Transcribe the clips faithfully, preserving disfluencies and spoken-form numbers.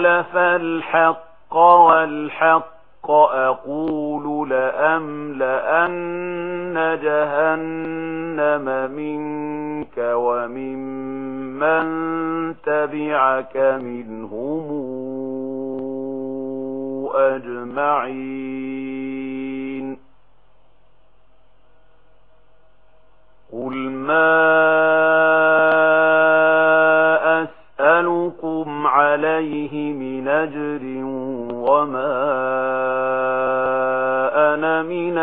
قال فالحق والحق أقول لأملأن جهنم منك وممن تبعك منهم أجمعين قل ما أسألكم عليه من أجر وما أنا من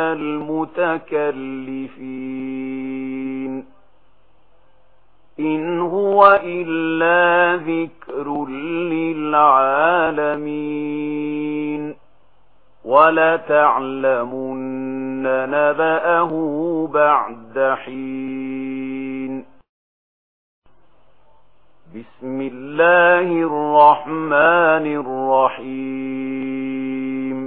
المتكلفين إن هو إلا ذكر للعالمين ولتعلمن نبأه بعد حين بسم الله الرحمن الرحيم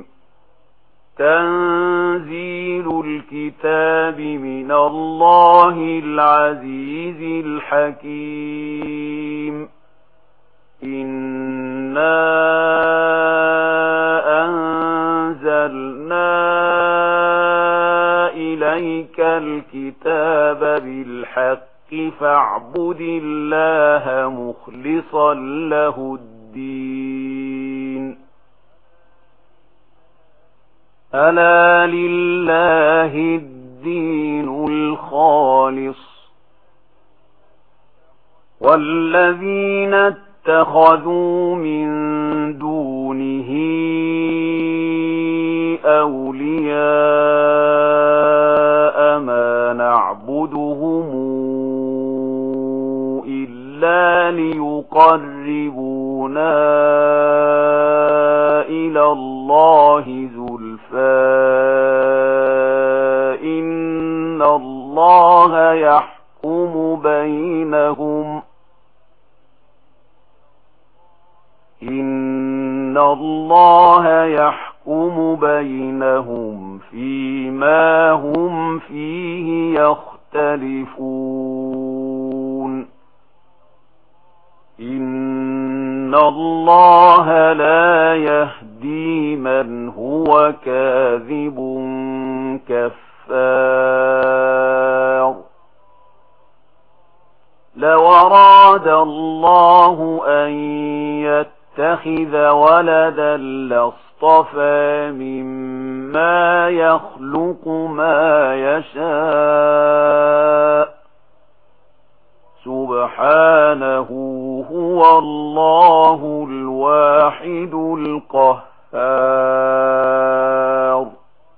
تنزيل الكتاب من الله العزيز الحكيم إنا أنزلنا إليك الكتاب بالحق فاعبد الله مخلصا له الدين ألا لله الدين الخالص والذين اتخذوا من دونه أولياء ما نعبدهم إلا ليقربونا إلى الله زلفى إن الله يحكم بينهم إن الله يحكم بينهم فيما هم فيه يختلفون إن الله لا يهدي من هو كاذب كفار لو أراد الله أن يتخذ ولدا لاصطفى مما يخلق ما يشاء سبحانه هو الله الواحد القهار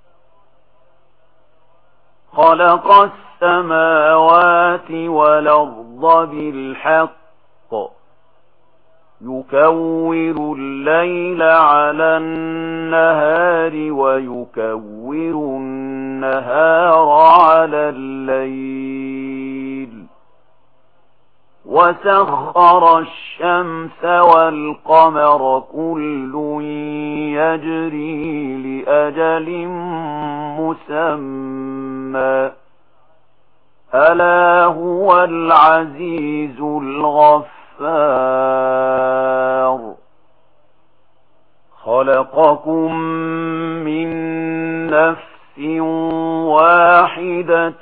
خلق السماوات والأرض بالحق يكور الليل على النهار ويكور النهار على الليل وسخر الشمس والقمر كل يجري لأجل مسمى ألا هو العزيز الغفار خلقكم من نفس واحدة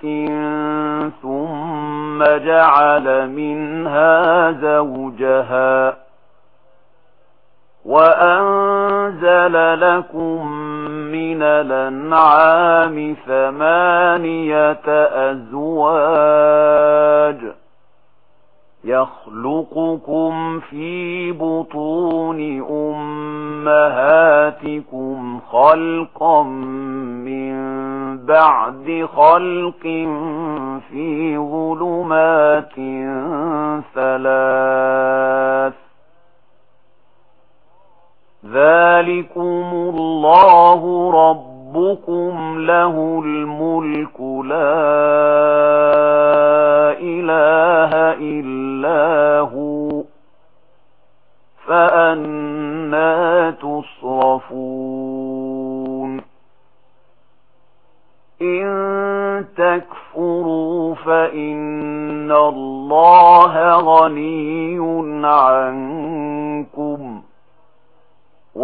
ثم جعل منها زوجها وأنزل لكم من الأنعام ثمانية أزواج يخلقكم في بطون أمهاتكم خلقا من بعد خلق في ظلمات ثلاث ذلكم الله ربكم له الملك لا إله إلا هو فأنى تصرفون إن تكفروا فإن الله غني عنكم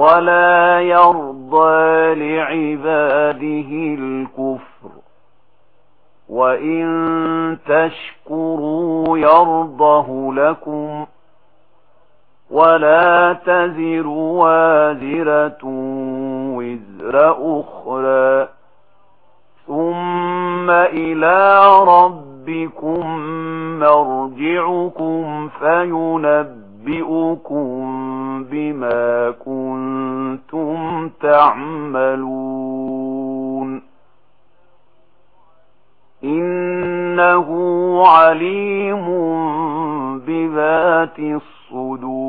ولا يرضى لعباده الكفر وإن تشكروا يرضه لكم ولا تزر وازرة وزر أخرى ثم إلى ربكم مرجعكم فينبئكم بما كنتم تعملون إنه عليم بذات الصدور